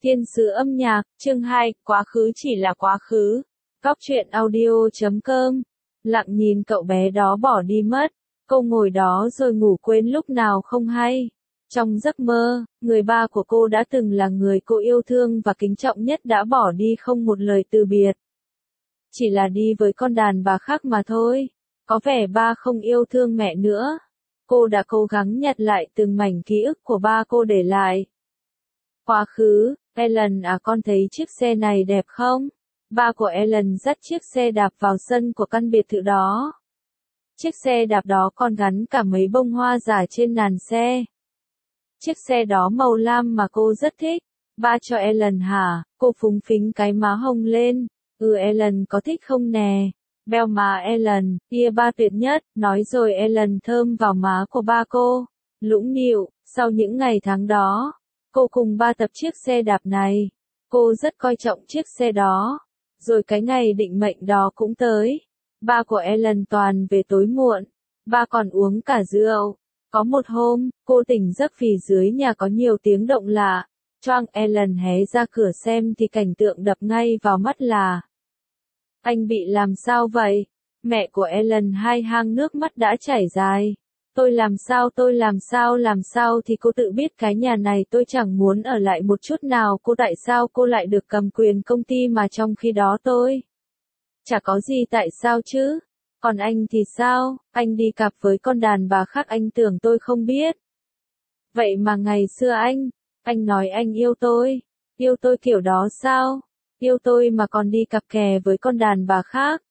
Thiên sứ âm nhạc, chương 2, quá khứ chỉ là quá khứ. Góc truyện audio.com. Lặng nhìn cậu bé đó bỏ đi mất. Cô ngồi đó rồi ngủ quên lúc nào không hay. Trong giấc mơ, người ba của cô đã từng là người cô yêu thương và kính trọng nhất đã bỏ đi không một lời từ biệt. Chỉ là đi với con đàn bà khác mà thôi. Có vẻ ba không yêu thương mẹ nữa. Cô đã cố gắng nhặt lại từng mảnh ký ức của ba cô để lại. Quá khứ, Ellen à, con thấy chiếc xe này đẹp không? Ba của Ellen dắt chiếc xe đạp vào sân của căn biệt thự đó. Chiếc xe đạp đó còn gắn cả mấy bông hoa giả trên nàn xe. Chiếc xe đó màu lam mà cô rất thích. Ba cho Ellen hả? Cô phúng phính cái má hồng lên. Ellen có thích không nè? Beo má Ellen, ba tuyệt nhất, nói rồi Ellen thơm vào má của ba cô. Lũng nịu, sau những ngày tháng đó, cô cùng ba tập chiếc xe đạp này. Cô rất coi trọng chiếc xe đó. Rồi cái ngày định mệnh đó cũng tới. Ba của Ellen toàn về tối muộn. Ba còn uống cả rượu. Có một hôm, cô tỉnh giấc vì dưới nhà có nhiều tiếng động lạ. Choang Ellen hé ra cửa xem thì cảnh tượng đập ngay vào mắt là: anh bị làm sao vậy? Mẹ của Ellen hai hang nước mắt đã chảy dài. Tôi làm sao thì cô tự biết, cái nhà này tôi chẳng muốn ở lại một chút nào. Tại sao cô lại được cầm quyền công ty mà trong khi đó tôi chả có gì, tại sao chứ? Còn anh thì sao? Anh đi cặp với con đàn bà khác, anh tưởng tôi không biết. Vậy mà ngày xưa anh nói anh yêu tôi kiểu đó sao? Yêu tôi mà còn đi cặp kè với con đàn bà khác.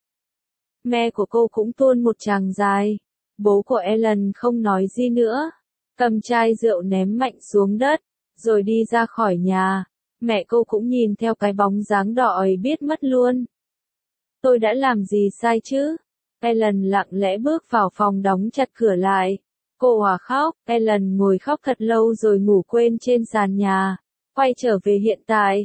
Mẹ của cô cũng tuôn một tràng dài. Bố của Ellen không nói gì nữa. Cầm chai rượu ném mạnh xuống đất, rồi đi ra khỏi nhà. Mẹ cô cũng nhìn theo cái bóng dáng đỏ ấy biết mất luôn. Tôi đã làm gì sai chứ? Ellen lặng lẽ bước vào phòng đóng chặt cửa lại. Cô òa khóc. Ellen ngồi khóc thật lâu rồi ngủ quên trên sàn nhà. Quay trở về hiện tại.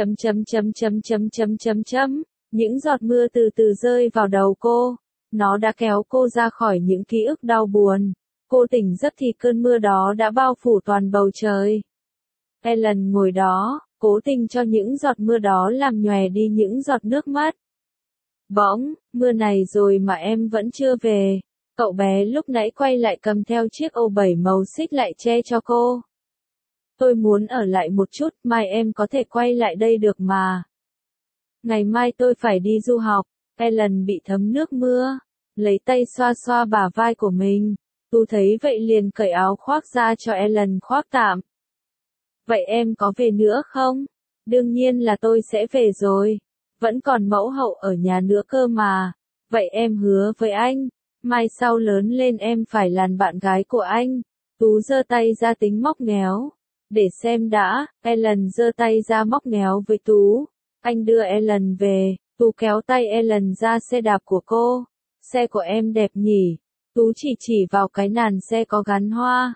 Những giọt mưa từ từ rơi vào đầu cô. Nó đã kéo cô ra khỏi những ký ức đau buồn. Cô tỉnh giấc thì cơn mưa đó đã bao phủ toàn bầu trời. Ellen ngồi đó, cố tình cho những giọt mưa đó làm nhòe đi những giọt nước mắt. Bỗng, mưa này rồi mà em vẫn chưa về. Cậu bé lúc nãy quay lại cầm theo chiếc ô 7 màu xích lại che cho cô. Tôi muốn ở lại một chút, mai em có thể quay lại đây được mà. Ngày mai tôi phải đi du học. Ellen bị thấm nước mưa, lấy tay xoa xoa bả vai của mình. Tú thấy vậy liền cởi áo khoác ra cho Ellen khoác tạm. Vậy em có về nữa không? Đương nhiên là tôi sẽ về rồi. Vẫn còn mẫu hậu ở nhà nữa cơ mà. Vậy em hứa với anh, mai sau lớn lên em phải làm bạn gái của anh. Tú giơ tay ra tính móc méo. Để xem đã. Ellen giơ tay ra móc méo với Tú. Anh đưa Ellen về. Tú kéo tay Ellen ra xe đạp của cô. Xe của em đẹp nhỉ? Tú chỉ vào cái nàn xe có gắn hoa.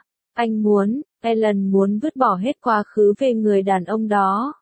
Ellen muốn vứt bỏ hết quá khứ về người đàn ông đó.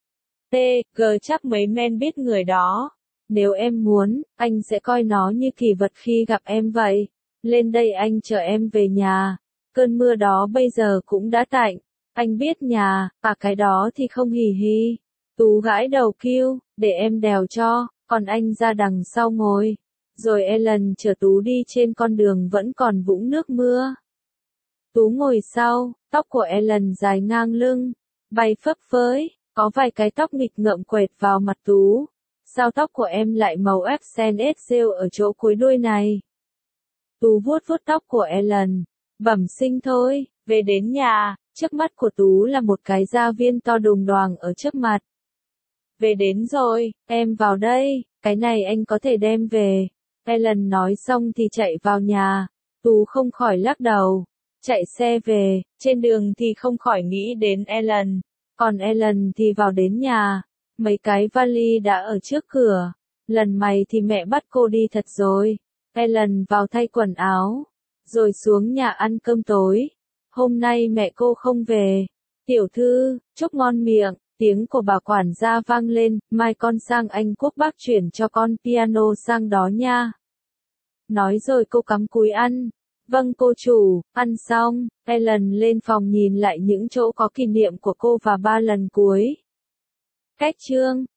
Chắc mấy men biết người đó. Nếu em muốn, anh sẽ coi nó như kỷ vật khi gặp em vậy. Lên đây anh chở em về nhà. Cơn mưa đó bây giờ cũng đã tạnh. Anh biết nhà, cái đó thì không hì hì. Tú gãi đầu kêu, để em đèo cho, còn anh ra đằng sau ngồi. Rồi Ellen chở Tú đi trên con đường vẫn còn vũng nước mưa. Tú ngồi sau, tóc của Ellen dài ngang lưng, bay phấp phới, có vài cái tóc nghịch ngợm quệt vào mặt Tú. Sao tóc của em lại màu Excel ở chỗ cuối đuôi này? Tú vuốt tóc của Ellen, bẩm sinh thôi. Về đến nhà, trước mắt của Tú là một cái gia viên to đùng đoàng ở trước mặt. Về đến rồi, em vào đây, cái này anh có thể đem về. Ellen nói xong thì chạy vào nhà. Tú không khỏi lắc đầu. Chạy xe về, trên đường thì không khỏi nghĩ đến Ellen. Còn Ellen thì vào đến nhà. Mấy cái vali đã ở trước cửa. Lần này thì mẹ bắt cô đi thật rồi. Ellen vào thay quần áo. Rồi xuống nhà ăn cơm tối. Hôm nay mẹ cô không về. Tiểu thư, chúc ngon miệng. Tiếng của bà quản gia vang lên, mai con sang Anh Quốc bác chuyển cho con piano sang đó nha. Nói rồi cô cắm cúi ăn. Vâng cô chủ. Ăn xong, Ellen lên phòng nhìn lại những chỗ có kỷ niệm của cô và ba lần cuối. Cách chương